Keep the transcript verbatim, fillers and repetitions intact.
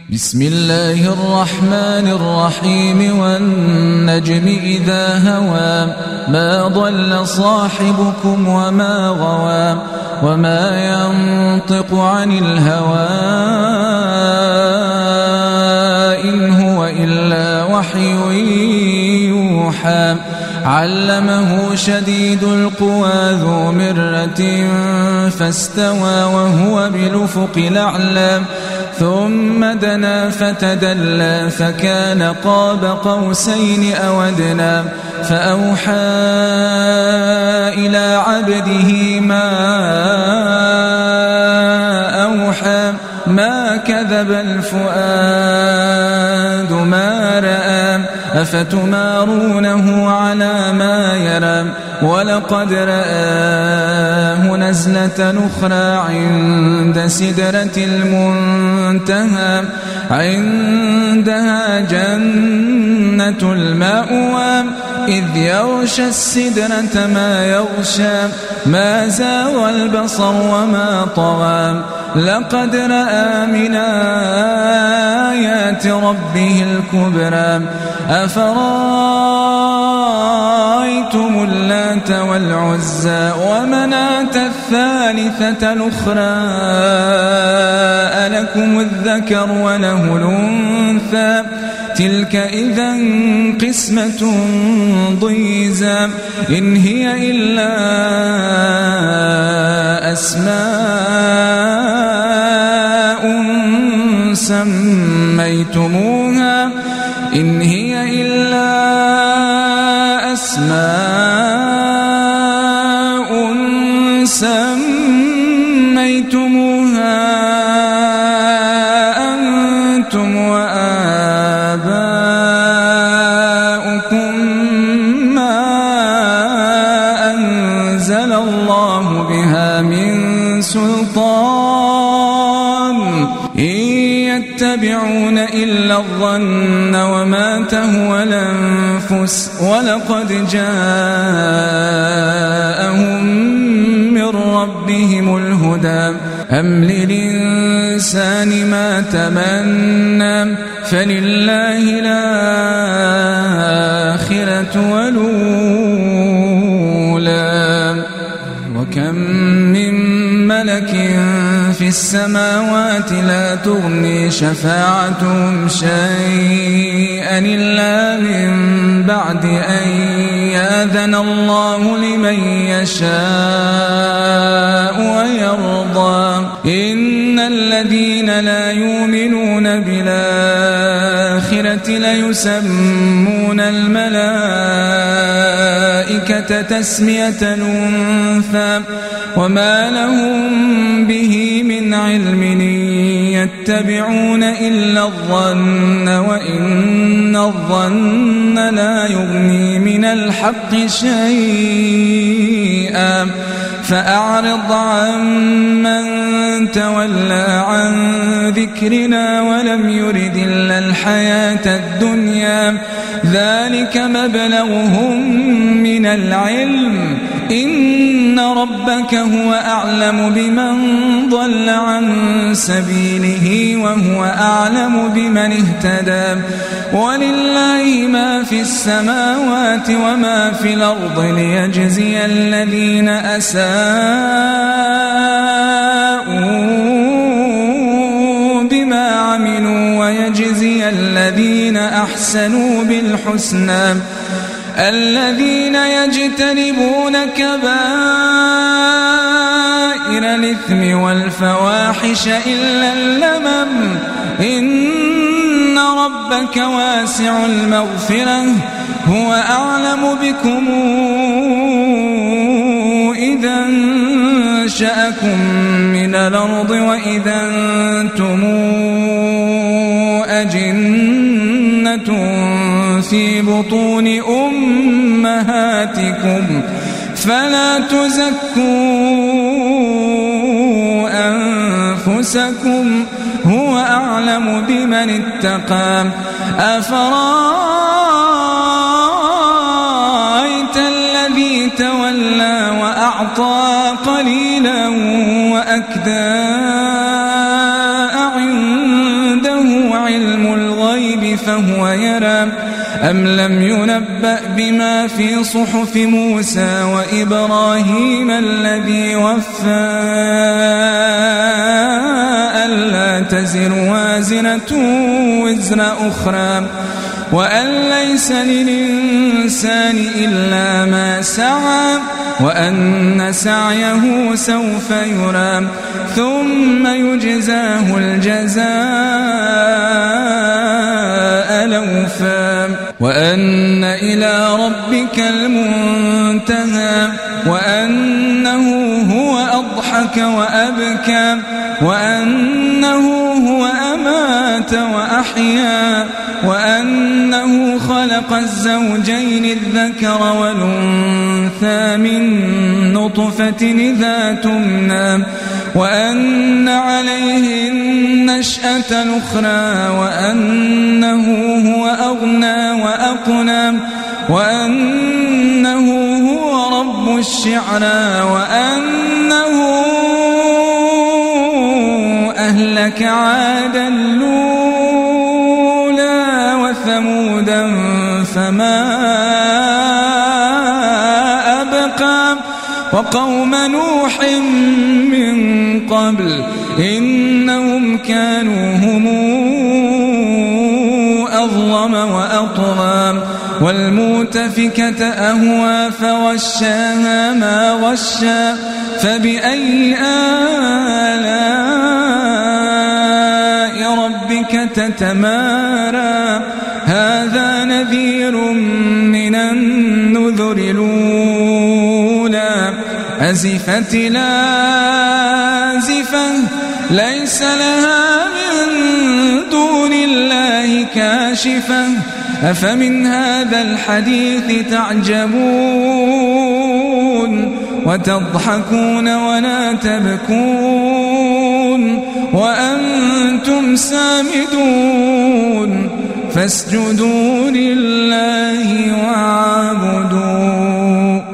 بسم الله الرحمن الرحيم والنجم إذا هوى ما ضل صاحبكم وما غوى وما ينطق عن الهوى إن هو إلا وحي يوحى علمه شديد القوى ذو مرة فاستوى وهو بالأفق الأعلى ثم دنا فتدلى فكان قاب قوسين أو أدنى فأوحى إلى عبده ما أوحى ما كذب الفؤاد ما رأى أفتمارونه على ما يرى ولقد رآه نزلة أخرى عند سدرة المنتهى عندها جنة المأوى إذ يغشى السدرة ما يغشى ما زاغ البصر وما طغى لقد رأى من آيات ربه الكبرى أفرأيتم اللات والعزى ومناة الثالثة الأخرى ألكم الذكر وله الأنثى تلك إذا قسمة ضيزى إن هي إلا أسماء سميتموها إن هي إلا أسماء سميتموها أنتم وآباؤكم ما أنزل الله بها من سلطان إن يتبعون إلا الظن وما تهوى الأنفس ولقد جاءهم من ربهم الهدى أم للإنسان ما تمنى فلله الآخرة والأولى وكم من ملك في السماوات لا تغني شفاعتهم شيئا إلا من بعد أن يأذن الله لمن يشاء ويرضى إن الذين لا يؤمنون بالآخرة ليسمون الملائكة تسمية الأنثى وما لهم به من علم يتبعون إلا الظن وإن الظن لا يغني من الحق شيئا فأعرض عمن تولى عن ذكرنا ولم يرد إلا الحياة الدنيا ذلك مبلغهم من العلم إن ربك هو أعلم بمن ضل عن سبيله وهو أعلم بمن اهتدى ولله ما في السماوات وما في الأرض ليجزي الذين أساءوا بما عملوا ويجزي الذين أحسنوا بالحسنى الذين يجتنبون كبائر الإثم والفواحش إلا اللمم إن ربك واسع المغفرة هو أعلم بكم إذا أنشأكم من الأرض وإذا أنتم أجنة في بطون أمهاتكم فلا تزكوا أنفسكم هو أعلم بمن اتقى أفرأيت الذي تولى وأعطى قليلا وأكدى أعنده فهو يرى أم لم ينبأ بما في صحف موسى وإبراهيم الذي وفى ألا تزر وازرة وزر أخرى وأن ليس للإنسان إلا ما سعى وأن سعيه سوف يرى ثم يجزاه الجزاء الأوفى وأن إلى ربك المنتهى وأنه هو أضحك وأبكى وأنه هو أمات وأحيا وأنه خلق الزوجين الذكر والأنثى من نطفة إذا تمنى وأن عليه النشأة الأخرى وأنه هو أغنى وأقنى وأنه هو رب الشعرى وأنه أهلك عادا الأولى وثمودا فما أبقى وقوم نوح من قبل إنهم كانوا هم أظلم وأطغى والمؤتفكة أهوى فغشاها ما غشى فبأي آلاء ربك تتمارى هذا نذير من النذر الأولى أزفت لازفة ليس لها من دون الله كاشفة أفمن هذا الحديث تعجبون وتضحكون ولا تبكون وأنتم سامدون فاسجدوا لله واعبدوا